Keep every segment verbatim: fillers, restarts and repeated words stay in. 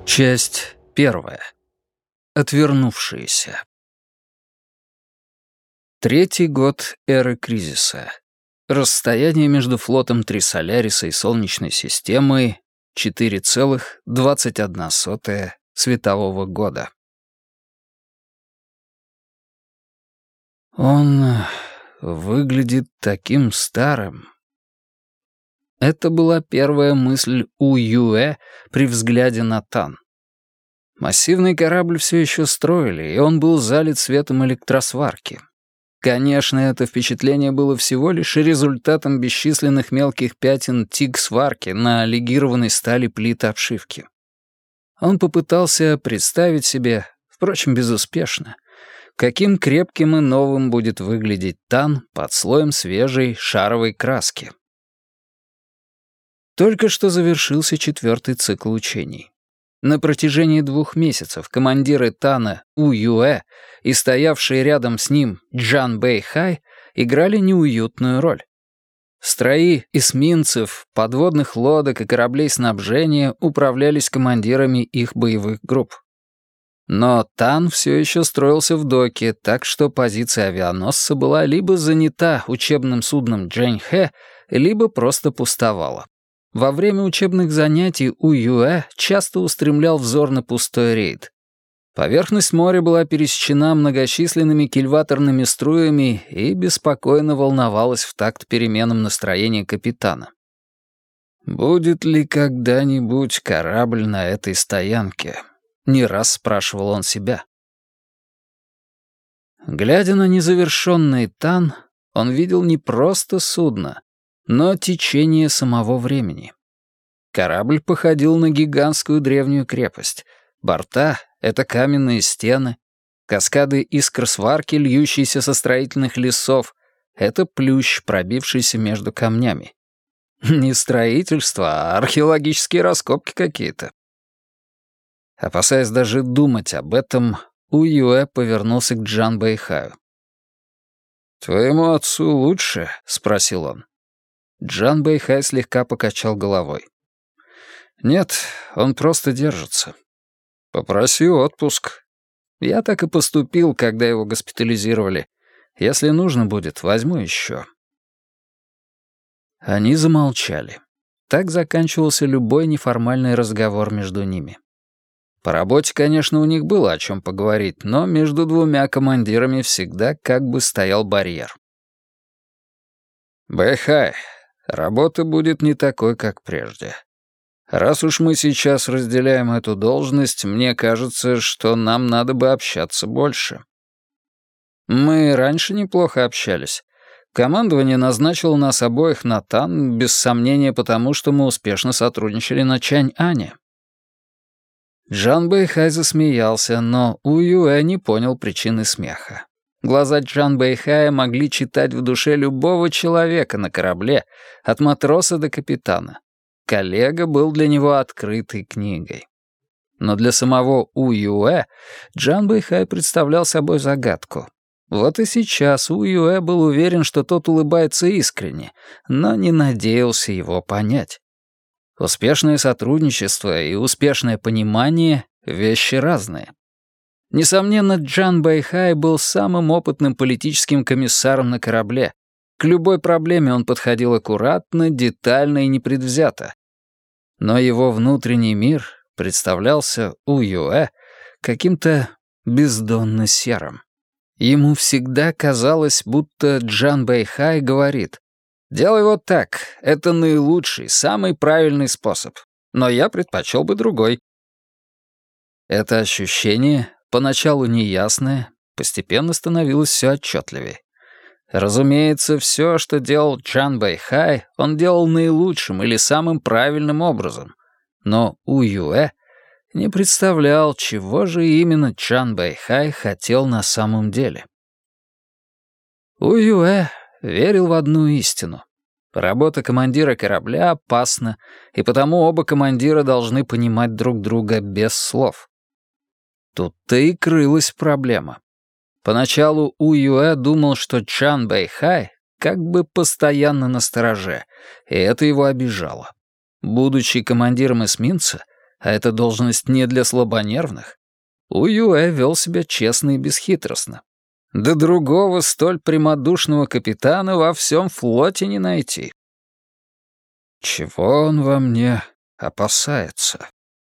Часть первая. Отвернувшиеся. Третий год эры кризиса. Расстояние между флотом Трисоляриса и Солнечной системой — четыре целых двадцать одна сотая светового года. Он выглядит таким старым. Это была первая мысль У Юэ при взгляде на Тан. Массивный корабль все еще строили, и он был залит светом электросварки. Конечно, это впечатление было всего лишь результатом бесчисленных мелких пятен тиг-сварки на легированной стали плит обшивки. Он попытался представить себе, впрочем, безуспешно, каким крепким и новым будет выглядеть Тан под слоем свежей шаровой краски. Только что завершился четвертый цикл учений. На протяжении двух месяцев командиры Тана У Юэ и стоявшие рядом с ним Джан Бэйхай играли неуютную роль. Строи эсминцев, подводных лодок и кораблей снабжения управлялись командирами их боевых групп. Но Тан все еще строился в доке, так что позиция авианосца была либо занята учебным судном Джэньхэ, либо просто пустовала. Во время учебных занятий У Юэ часто устремлял взор на пустой рейд. Поверхность моря была пересечена многочисленными кильваторными струями и беспокойно волновалась в такт переменам настроения капитана. «Будет ли когда-нибудь корабль на этой стоянке?» — не раз спрашивал он себя. Глядя на незавершенный Тан, он видел не просто судно, но течение самого времени. Корабль походил на гигантскую древнюю крепость. Борта — это каменные стены. Каскады искр сварки, льющиеся со строительных лесов — это плющ, пробившийся между камнями. Не строительство, а археологические раскопки какие-то. Опасаясь даже думать об этом, У Юэ повернулся к Джан Бэйхаю. «Твоему отцу лучше?» — спросил он. Джан Бэйхай слегка покачал головой. «Нет, он просто держится. Попроси отпуск. Я так и поступил, когда его госпитализировали. Если нужно будет, возьму еще». Они замолчали. Так заканчивался любой неформальный разговор между ними. По работе, конечно, у них было о чем поговорить, но между двумя командирами всегда как бы стоял барьер. «Бэйхай, работа будет не такой, как прежде. Раз уж мы сейчас разделяем эту должность, мне кажется, что нам надо бы общаться больше. Мы раньше неплохо общались. Командование назначило нас обоих на Тан, без сомнения потому, что мы успешно сотрудничали на Чань-Ане». Джан Бэйхай засмеялся, но У Юэ не понял причины смеха. Глаза Джан Бэйхая могли читать в душе любого человека на корабле, от матроса до капитана. Коллега был для него открытой книгой. Но для самого У Юэ Джан Бэйхай представлял собой загадку. Вот и сейчас У Юэ был уверен, что тот улыбается искренне, но не надеялся его понять. Успешное сотрудничество и успешное понимание — вещи разные. Несомненно, Джан Бэйхай был самым опытным политическим комиссаром на корабле. К любой проблеме он подходил аккуратно, детально и непредвзято. Но его внутренний мир представлялся У Юэ каким-то бездонно серым. Ему всегда казалось, будто Джан Бэйхай говорит: «Делай вот так, это наилучший, самый правильный способ, но я предпочел бы другой». Это ощущение, поначалу неясное, постепенно становилось все отчетливее. Разумеется, все, что делал Джан Бэйхай, он делал наилучшим или самым правильным образом. Но У Юэ не представлял, чего же именно Джан Бэйхай хотел на самом деле. У Юэ верил в одну истину. Работа командира корабля опасна, и потому оба командира должны понимать друг друга без слов. Тут-то и крылась проблема. Поначалу У Юэ думал, что Джан Бэйхай как бы постоянно настороже, и это его обижало. Будучи командиром эсминца, а эта должность не для слабонервных, Уюэ вел себя честно и бесхитростно. Да другого столь прямодушного капитана во всем флоте не найти. Чего он во мне опасается?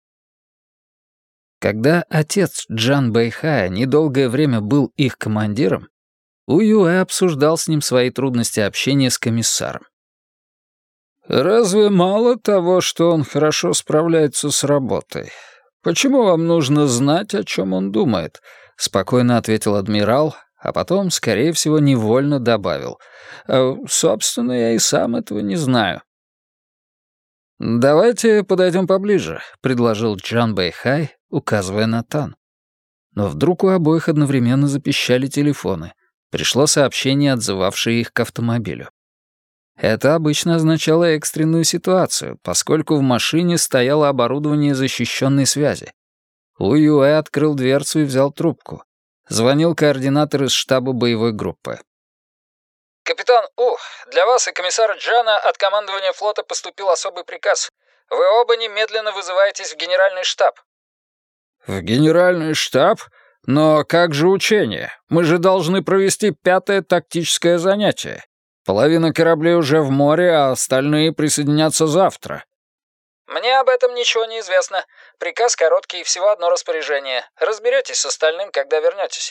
Когда отец Джан Бэйхая недолгое время был их командиром, Уюэ обсуждал с ним свои трудности общения с комиссаром. «Разве мало того, что он хорошо справляется с работой? Почему вам нужно знать, о чем он думает?» — спокойно ответил адмирал, а потом, скорее всего, невольно добавил. «Э, «Собственно, я и сам этого не знаю». «Давайте подойдем поближе», — предложил Джан Бэйхай, указывая на Тан. Но вдруг у обоих одновременно запищали телефоны. Пришло сообщение, отзывавшее их к автомобилю. Это обычно означало экстренную ситуацию, поскольку в машине стояло оборудование защищенной связи. Уюэ открыл дверцу и взял трубку. Звонил координатор из штаба боевой группы. «Капитан У, для вас и комиссара Джана от командования флота поступил особый приказ. Вы оба немедленно вызываетесь в генеральный штаб». «В генеральный штаб? Но как же учение? Мы же должны провести пятое тактическое занятие. Половина кораблей уже в море, а остальные присоединятся завтра». «Мне об этом ничего не известно. Приказ короткий, всего одно распоряжение. Разберетесь с остальным, когда вернетесь».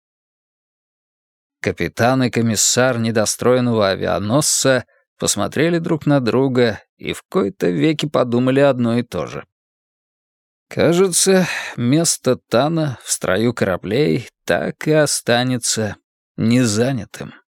Капитан и комиссар недостроенного авианосца посмотрели друг на друга и в кои-то веки подумали одно и то же. Кажется, место Тана в строю кораблей так и останется незанятым.